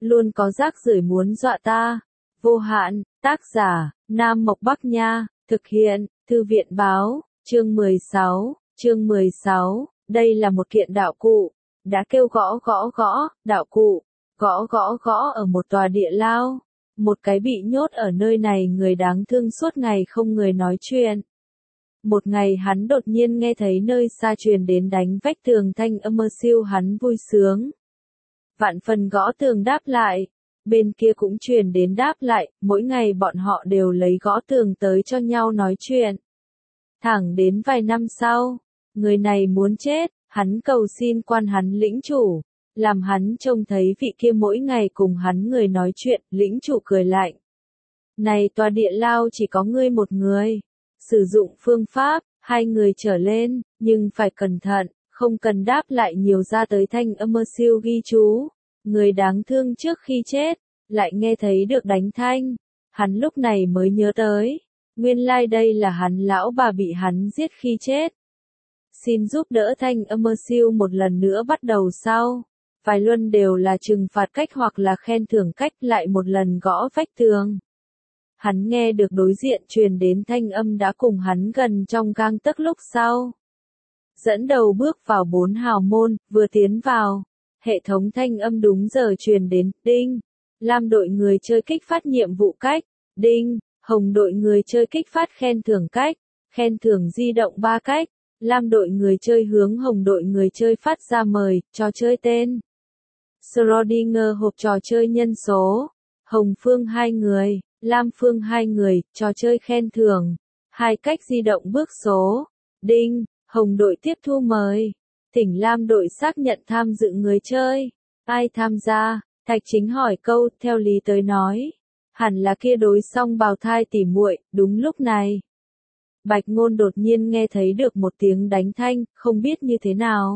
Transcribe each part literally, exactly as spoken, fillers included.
luôn có rác rưởi muốn dọa ta. Vô hạn, tác giả, Nam Mộc Bắc Nha, thực hiện, Thư viện Báo, chương mười sáu, chương mười sáu, đây là một kiện đạo cụ, đã kêu gõ gõ gõ, đạo cụ, gõ gõ gõ ở một tòa địa lao, một cái bị nhốt ở nơi này người đáng thương suốt ngày không người nói chuyện. Một ngày hắn đột nhiên nghe thấy nơi xa truyền đến đánh vách tường thanh âm mơ siêu hắn vui sướng. Vạn phần gõ tường đáp lại, bên kia cũng truyền đến đáp lại, mỗi ngày bọn họ đều lấy gõ tường tới cho nhau nói chuyện. Thẳng đến vài năm sau, người này muốn chết, hắn cầu xin quan hắn lĩnh chủ, làm hắn trông thấy vị kia mỗi ngày cùng hắn người nói chuyện, lĩnh chủ cười lạnh. Này tòa địa lao chỉ có ngươi một người, sử dụng phương pháp, hai người trở lên, nhưng phải cẩn thận, không cần đáp lại nhiều ra tới thanh âm mơ siêu ghi chú. Người đáng thương trước khi chết, lại nghe thấy được đánh thanh, hắn lúc này mới nhớ tới, nguyên lai like đây là hắn lão bà bị hắn giết khi chết. Xin giúp đỡ thanh âm mơ siêu một lần nữa bắt đầu sau, vài luân đều là trừng phạt cách hoặc là khen thưởng cách lại một lần gõ vách tường. Hắn nghe được đối diện truyền đến thanh âm đã cùng hắn gần trong gang tấc lúc sau. Dẫn đầu bước vào bốn hào môn, vừa tiến vào. Hệ thống thanh âm đúng giờ truyền đến, đinh, lam đội người chơi kích phát nhiệm vụ cách, đinh, hồng đội người chơi kích phát khen thưởng cách, khen thưởng di động ba cách, lam đội người chơi hướng hồng đội người chơi phát ra mời, trò chơi tên. Schrödinger hộp trò chơi nhân số, hồng phương hai người, lam phương hai người, trò chơi khen thưởng, hai cách di động bước số, đinh, hồng đội tiếp thu mời. Thỉnh lam đội xác nhận tham dự người chơi. Ai tham gia? Thạch Chính hỏi câu, theo lý tới nói. Hẳn là kia đối song bào thai tỉ muội. Đúng lúc này. Bạch Ngôn đột nhiên nghe thấy được một tiếng đánh thanh, không biết như thế nào.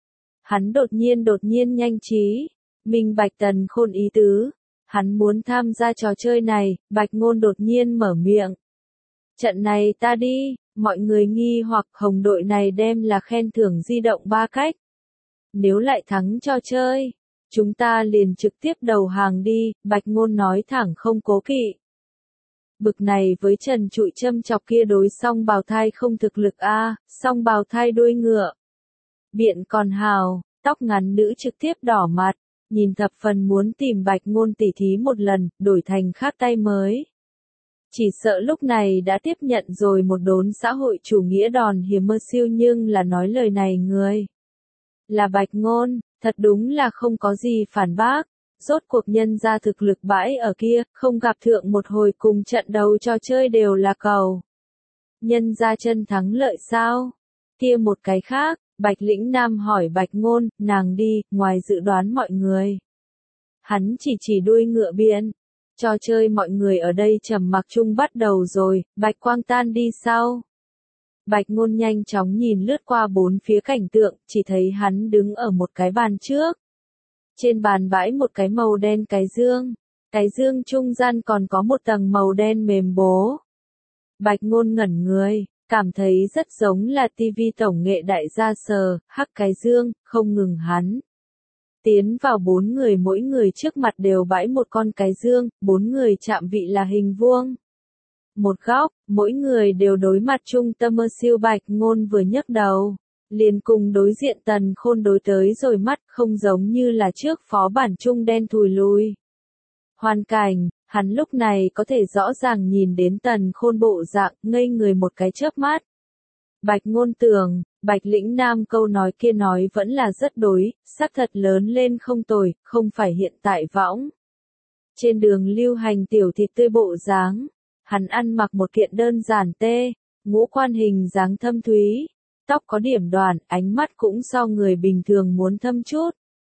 Hắn đột nhiên đột nhiên nhanh trí. Minh Bạch Tần Khôn ý tứ. Hắn muốn tham gia trò chơi này, Bạch Ngôn đột nhiên mở miệng. Trận này ta đi. Mọi người nghi hoặc hồng đội này đem là khen thưởng di động ba cách. Nếu lại thắng trò chơi, chúng ta liền trực tiếp đầu hàng đi, Bạch Ngôn nói thẳng không cố kỵ. Bực này với Trần Trụi châm chọc kia đối song bào thai không thực lực a, à, song bào thai đuôi ngựa. Biện còn hào, tóc ngắn nữ trực tiếp đỏ mặt, nhìn thập phần muốn tìm Bạch Ngôn tỉ thí một lần, đổi thành khác tay mới. Chỉ sợ lúc này đã tiếp nhận rồi một đốn xã hội chủ nghĩa đòn hiểm mơ siêu nhưng là nói lời này người. Là Bạch Ngôn, thật đúng là không có gì phản bác, rốt cuộc nhân ra thực lực bãi ở kia, không gặp thượng một hồi cùng trận đầu trò chơi đều là cầu. Nhân ra chân thắng lợi sao? Kia một cái khác, Bạch Lĩnh Nam hỏi Bạch Ngôn, nàng đi, ngoài dự đoán mọi người. Hắn chỉ chỉ đuôi ngựa biện. Trò chơi mọi người ở đây trầm mặc chung bắt đầu rồi, Bạch Quang tan đi sau. Bạch Ngôn nhanh chóng nhìn lướt qua bốn phía cảnh tượng, chỉ thấy hắn đứng ở một cái bàn trước. Trên bàn bãi một cái màu đen cái dương, cái dương trung gian còn có một tầng màu đen mềm bố. Bạch Ngôn ngẩn người, cảm thấy rất giống là tivi tổng nghệ đại gia sờ, hắc cái dương, không ngừng hắn. Tiến vào bốn người mỗi người trước mặt đều bãi một con cái dương, bốn người chạm vị là hình vuông. Một góc, mỗi người đều đối mặt trung tâm mơ siêu Bạch Ngôn vừa nhấc đầu. Liền cùng đối diện Tần Khôn đối tới rồi mắt không giống như là trước phó bản trung đen thùi lùi. Hoàn cảnh, hắn lúc này có thể rõ ràng nhìn đến Tần Khôn bộ dạng ngây người một cái chớp mắt. Bạch Ngôn tưởng, Bạch Lĩnh Nam câu nói kia nói vẫn là rất đối, xác thật lớn lên không tồi, không phải hiện tại võng. Trên đường lưu hành tiểu thịt tươi bộ dáng, hắn ăn mặc một kiện đơn giản tê, ngũ quan hình dáng thâm thúy, tóc có điểm đoàn, ánh mắt cũng so người bình thường muốn thâm chút.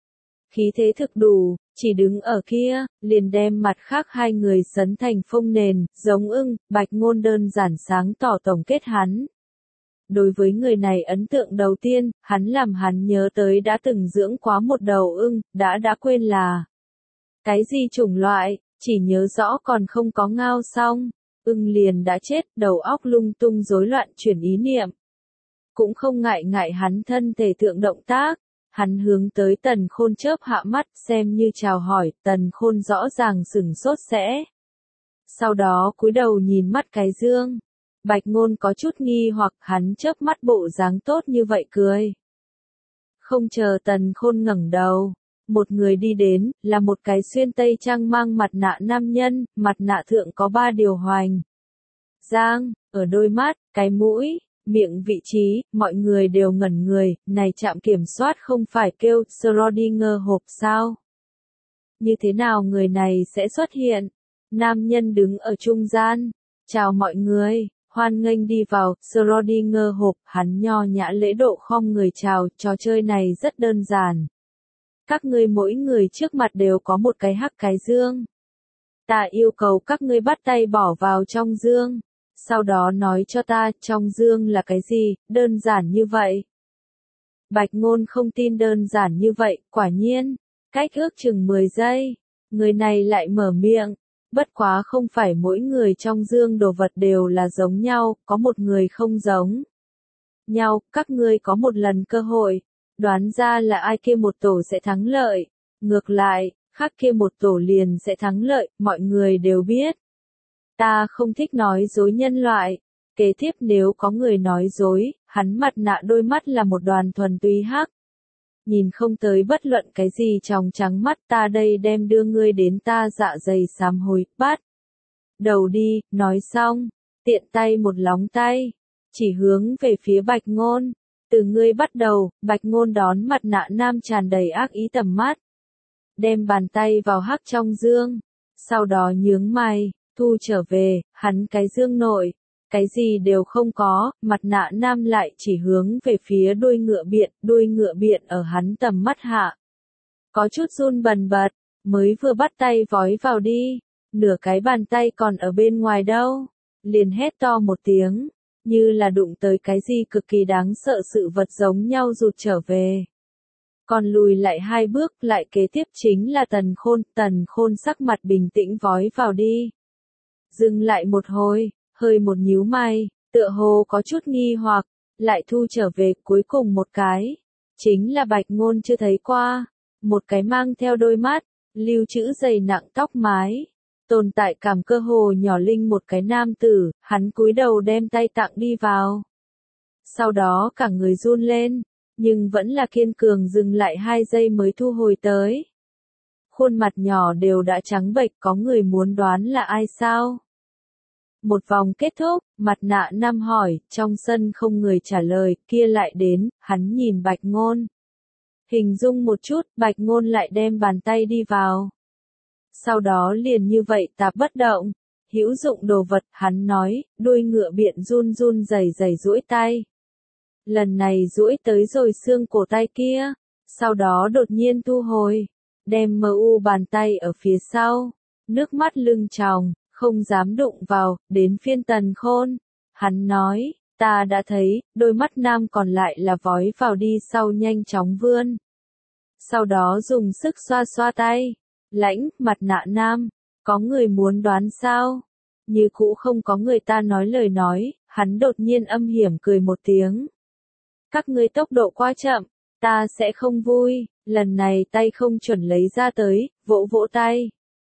Khí thế thực đủ, chỉ đứng ở kia, liền đem mặt khác hai người sấn thành phông nền, giống ưng, Bạch Ngôn đơn giản sáng tỏ tổng kết hắn. Đối với người này ấn tượng đầu tiên, hắn làm hắn nhớ tới đã từng dưỡng quá một đầu ưng, đã đã quên là cái gì chủng loại, chỉ nhớ rõ còn không có ngao xong, ưng liền đã chết, đầu óc lung tung rối loạn chuyển ý niệm. Cũng không ngại ngại hắn thân thể thượng động tác, Hắn hướng tới Tần Khôn chớp hạ mắt xem như chào hỏi, Tần Khôn rõ ràng sửng sốt sẽ. Sau đó cúi đầu nhìn mắt cái dương. Bạch Ngôn có chút nghi hoặc hắn chớp mắt bộ dáng tốt như vậy cười. Không chờ Tần Khôn ngẩng đầu. Một người đi đến, là một cái xuyên tây trang mang mặt nạ nam nhân, mặt nạ thượng có ba điều hoành. Giang, ở đôi mắt, cái mũi, miệng vị trí, mọi người đều ngẩn người, này trạm kiểm soát không phải kêu Schrödinger hộp sao? Như thế nào người này sẽ xuất hiện? Nam nhân đứng ở trung gian, chào mọi người, hoan nghênh đi vào, Schrödinger hộp, hắn nho nhã lễ độ khom người chào, trò chơi này rất đơn giản. Các ngươi mỗi người trước mặt đều có một cái hắc cái dương. Ta yêu cầu các ngươi bắt tay bỏ vào trong dương. Sau đó nói cho ta trong dương là cái gì, đơn giản như vậy. Bạch Ngôn không tin đơn giản như vậy, quả nhiên. Cách ước chừng mười giây. Người này lại mở miệng. Bất quá không phải mỗi người trong dương đồ vật đều là giống nhau, có một người không giống nhau, các ngươi có một lần cơ hội. Đoán ra là ai kia một tổ sẽ thắng lợi. Ngược lại, khác kia một tổ liền sẽ thắng lợi, mọi người đều biết. Ta không thích nói dối nhân loại. Kế tiếp nếu có người nói dối, hắn mặt nạ đôi mắt là một đoàn thuần túy hắc. Nhìn không tới bất luận cái gì trong trắng mắt, ta đây đem đưa ngươi đến ta dạ dày sám hối, bắt. Đầu đi, nói xong, tiện tay một lóng tay, chỉ hướng về phía Bạch Ngôn. Từ ngươi bắt đầu, Bạch Ngôn đón mặt nạ nam tràn đầy ác ý tầm mắt. Đem bàn tay vào hắc trong dương. Sau đó nhướng mày, thu trở về, hắn cái dương nội. Cái gì đều không có, mặt nạ nam lại chỉ hướng về phía đuôi ngựa biện, đuôi ngựa biện ở hắn tầm mắt hạ. Có chút run bần bật, mới vừa bắt tay vói vào đi. Nửa cái bàn tay còn ở bên ngoài đâu. Liền hét to một tiếng. Như là đụng tới cái gì cực kỳ đáng sợ sự vật giống nhau rụt trở về. Còn lùi lại hai bước, lại kế tiếp chính là Tần Khôn, Tần Khôn sắc mặt bình tĩnh vói vào đi. Dừng lại một hồi, hơi một nhíu mày, tựa hồ có chút nghi hoặc, lại thu trở về cuối cùng một cái. Chính là Bạch Ngôn chưa thấy qua, một cái mang theo đôi mắt, lưu trữ dày nặng tóc mái. Tồn tại cảm cơ hồ nhỏ linh một cái nam tử, hắn cúi đầu đem tay tặng đi vào. Sau đó cả người run lên, nhưng vẫn là kiên cường dừng lại hai giây mới thu hồi tới. Khuôn mặt nhỏ đều đã trắng bệch, có người muốn đoán là ai sao? Một vòng kết thúc, mặt nạ nam hỏi, trong sân không người trả lời, kia lại đến, hắn nhìn Bạch Ngôn. Hình dung một chút, Bạch Ngôn lại đem bàn tay đi vào. Sau đó liền như vậy tạp bất động, hữu dụng đồ vật, hắn nói, đuôi ngựa biện run run rẩy rẩy duỗi tay. Lần này duỗi tới rồi xương cổ tay kia, sau đó đột nhiên thu hồi, đem mờ u bàn tay ở phía sau, nước mắt lưng tròng, không dám đụng vào, đến phiên Tần Khôn. Hắn nói, ta đã thấy, đôi mắt nam còn lại là vói vào đi sau nhanh chóng vươn. Sau đó dùng sức xoa xoa tay. Lãnh, mặt nạ nam, có người muốn đoán sao? Như cũ không có người ta nói lời nói, hắn đột nhiên âm hiểm cười một tiếng. Các ngươi tốc độ quá chậm, ta sẽ không vui, lần này tay không chuẩn lấy ra tới, vỗ vỗ tay.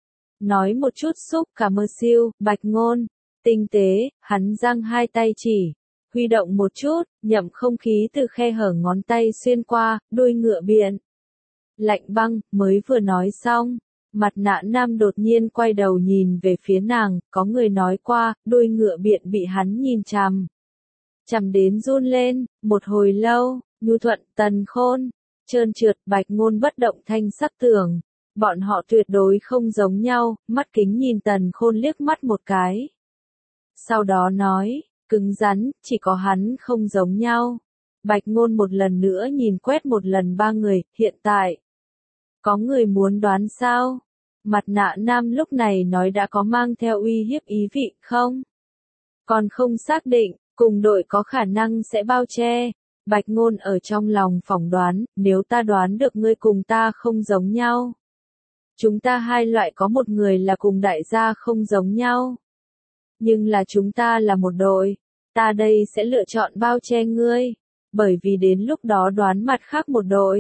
Nói một chút xúc cả mơ siêu, Bạch Ngôn, tinh tế, hắn giang hai tay chỉ, huy động một chút, nhậm không khí từ khe hở ngón tay xuyên qua, đuôi ngựa biện. Lạnh băng, mới vừa nói xong, mặt nạ nam đột nhiên quay đầu nhìn về phía nàng, có người nói qua, đuôi ngựa biện bị hắn nhìn chằm. Chằm đến run lên, một hồi lâu, nhu thuận, Tần Khôn, trơn trượt, Bạch Ngôn bất động thanh sắc tưởng. Bọn họ tuyệt đối không giống nhau, mắt kính nhìn Tần Khôn liếc mắt một cái. Sau đó nói, cứng rắn, chỉ có hắn không giống nhau. Bạch Ngôn một lần nữa nhìn quét một lần ba người, hiện tại. Có người muốn đoán sao? Mặt nạ nam lúc này nói đã có mang theo uy hiếp ý vị không? Còn không xác định, cùng đội có khả năng sẽ bao che. Bạch Ngôn ở trong lòng phỏng đoán, nếu ta đoán được ngươi cùng ta không giống nhau. Chúng ta hai loại có một người là cùng đại gia không giống nhau. Nhưng là chúng ta là một đội, ta đây sẽ lựa chọn bao che ngươi. Bởi vì đến lúc đó đoán mặt khác một đội.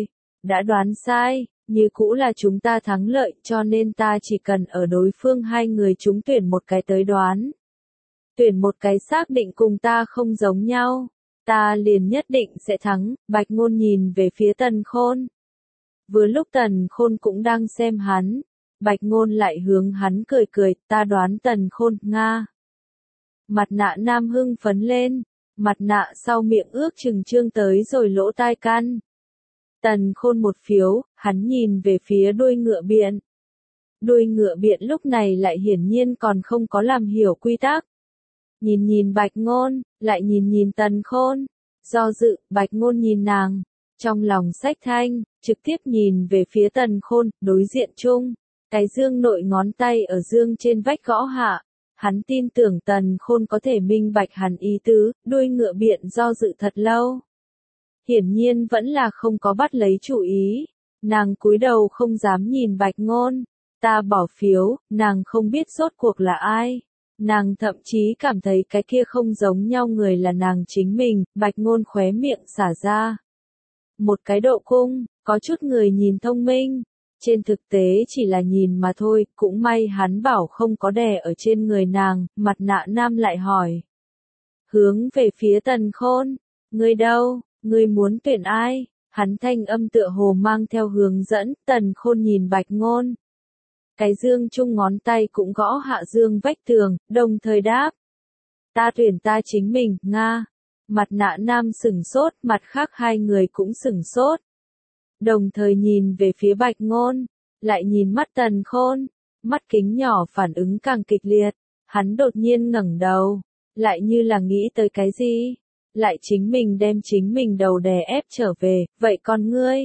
đã đoán sai, như cũ là chúng ta thắng lợi, cho nên ta chỉ cần ở đối phương hai người chúng tuyển một cái tới đoán. Tuyển một cái xác định cùng ta không giống nhau, ta liền nhất định sẽ thắng. Bạch Ngôn nhìn về phía Tần Khôn. Vừa lúc Tần Khôn cũng đang xem hắn, Bạch Ngôn lại hướng hắn cười cười, ta đoán Tần Khôn, Nga. Mặt nạ nam hưng phấn lên, mặt nạ sau miệng ước chừng trương tới rồi lỗ tai căn. Tần Khôn một phiếu, hắn nhìn về phía đuôi ngựa biện. Đuôi ngựa biện lúc này lại hiển nhiên còn không có làm hiểu quy tắc. Nhìn nhìn Bạch Ngôn, lại nhìn nhìn Tần Khôn. Do dự, Bạch Ngôn nhìn nàng, trong lòng xách thanh, trực tiếp nhìn về phía Tần Khôn, đối diện chung. Cái dương nội ngón tay ở dương trên vách gõ hạ. Hắn tin tưởng Tần Khôn có thể minh bạch hắn ý tứ, đuôi ngựa biện do dự thật lâu. Hiển nhiên vẫn là không có bắt lấy chủ ý. Nàng cúi đầu không dám nhìn Bạch Ngôn. Ta bỏ phiếu, nàng không biết rốt cuộc là ai. Nàng thậm chí cảm thấy cái kia không giống nhau người là nàng chính mình. Bạch Ngôn khóe miệng xả ra một cái độ cung, có chút người nhìn thông minh. Trên thực tế chỉ là nhìn mà thôi, cũng may hắn bảo không có đè ở trên người nàng. Mặt nạ nam lại hỏi. Hướng về phía Tần Khôn. Ngươi đâu? Ngươi muốn tuyển ai? Hắn thanh âm tựa hồ mang theo hướng dẫn. Tần Khôn nhìn Bạch Ngôn. Cái dương chung ngón tay cũng gõ hạ dương vách tường, đồng thời đáp. Ta tuyển ta chính mình, Nga. Mặt nạ nam sửng sốt, mặt khác hai người cũng sửng sốt. Đồng thời nhìn về phía Bạch Ngôn, lại nhìn mắt Tần Khôn, mắt kính nhỏ phản ứng càng kịch liệt. Hắn đột nhiên ngẩng đầu, lại như là nghĩ tới cái gì, lại chính mình đem chính mình đầu đè ép trở về, vậy còn ngươi?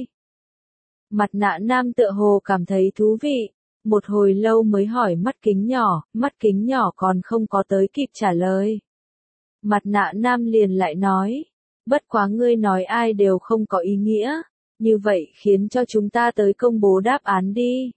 Mặt nạ nam tựa hồ cảm thấy thú vị, một hồi lâu mới hỏi mắt kính nhỏ, mắt kính nhỏ còn không có tới kịp trả lời. Mặt nạ nam liền lại nói, bất quá ngươi nói ai đều không có ý nghĩa, như vậy khiến cho chúng ta tới công bố đáp án đi.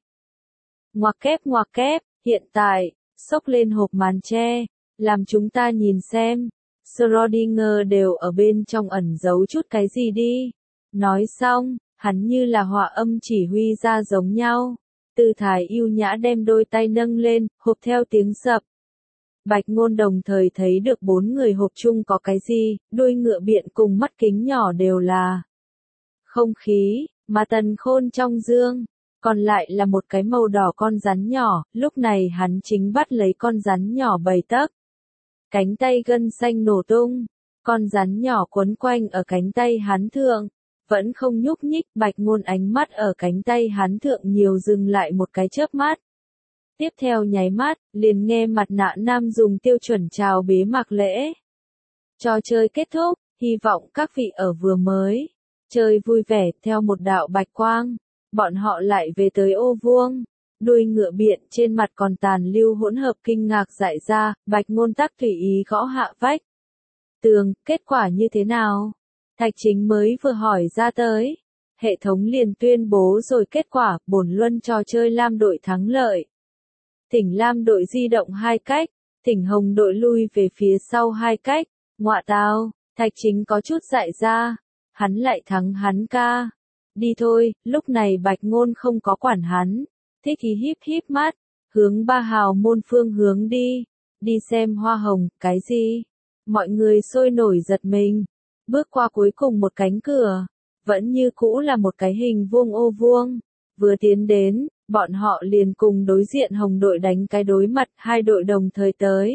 Ngoặc kép ngoặc kép, hiện tại, xốc lên hộp màn che, làm chúng ta nhìn xem, Schrödinger đều ở bên trong ẩn giấu chút cái gì đi. Nói xong, hắn như là họa âm chỉ huy ra giống nhau. Tư thái yêu nhã đem đôi tay nâng lên, hộp theo tiếng sập. Bạch Ngôn đồng thời thấy được bốn người hộp chung có cái gì, đuôi ngựa biện cùng mắt kính nhỏ đều là không khí, mà Tần Khôn trong dương, còn lại là một cái màu đỏ con rắn nhỏ, lúc này hắn chính bắt lấy con rắn nhỏ bảy tấc. Cánh tay gân xanh nổ tung, con rắn nhỏ quấn quanh ở cánh tay hắn thượng, vẫn không nhúc nhích. Bạch Ngôn ánh mắt ở cánh tay hắn thượng nhiều dừng lại một cái chớp mắt. Tiếp theo nháy mắt, liền nghe mặt nạ nam dùng tiêu chuẩn chào bế mạc lễ. Trò chơi kết thúc, hy vọng các vị ở vừa mới chơi vui vẻ. Theo một đạo bạch quang, bọn họ lại về tới ô vuông. Đuôi ngựa biện trên mặt còn tàn lưu hỗn hợp kinh ngạc dại ra. Bạch Ngôn tắc tùy ý gõ hạ vách tường, kết quả như thế nào? Thạch Chính mới vừa hỏi ra tới, hệ thống liền tuyên bố rồi kết quả. Bổn luân trò chơi lam đội thắng lợi. Thỉnh lam đội di động hai cách, thỉnh hồng đội lui về phía sau hai cách. Ngọa tào, Thạch Chính có chút dại ra, hắn lại thắng hắn ca. Đi thôi, lúc này Bạch Ngôn không có quản hắn, thích thì híp híp mắt, hướng ba hào môn phương hướng đi, đi xem hoa hồng. Cái gì? Mọi người sôi nổi giật mình, bước qua cuối cùng một cánh cửa, vẫn như cũ là một cái hình vuông ô vuông. Vừa tiến đến, bọn họ liền cùng đối diện hồng đội đánh cái đối mặt, hai đội đồng thời tới.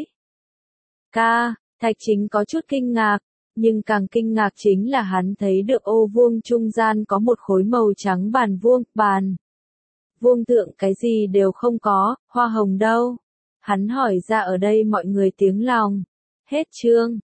Ca, Thạch Chính có chút kinh ngạc, nhưng càng kinh ngạc chính là hắn thấy được ô vuông trung gian có một khối màu trắng bàn vuông, bàn vuông thượng cái gì đều không có, hoa hồng đâu? Hắn hỏi ra ở đây mọi người tiếng lòng. Hết chương.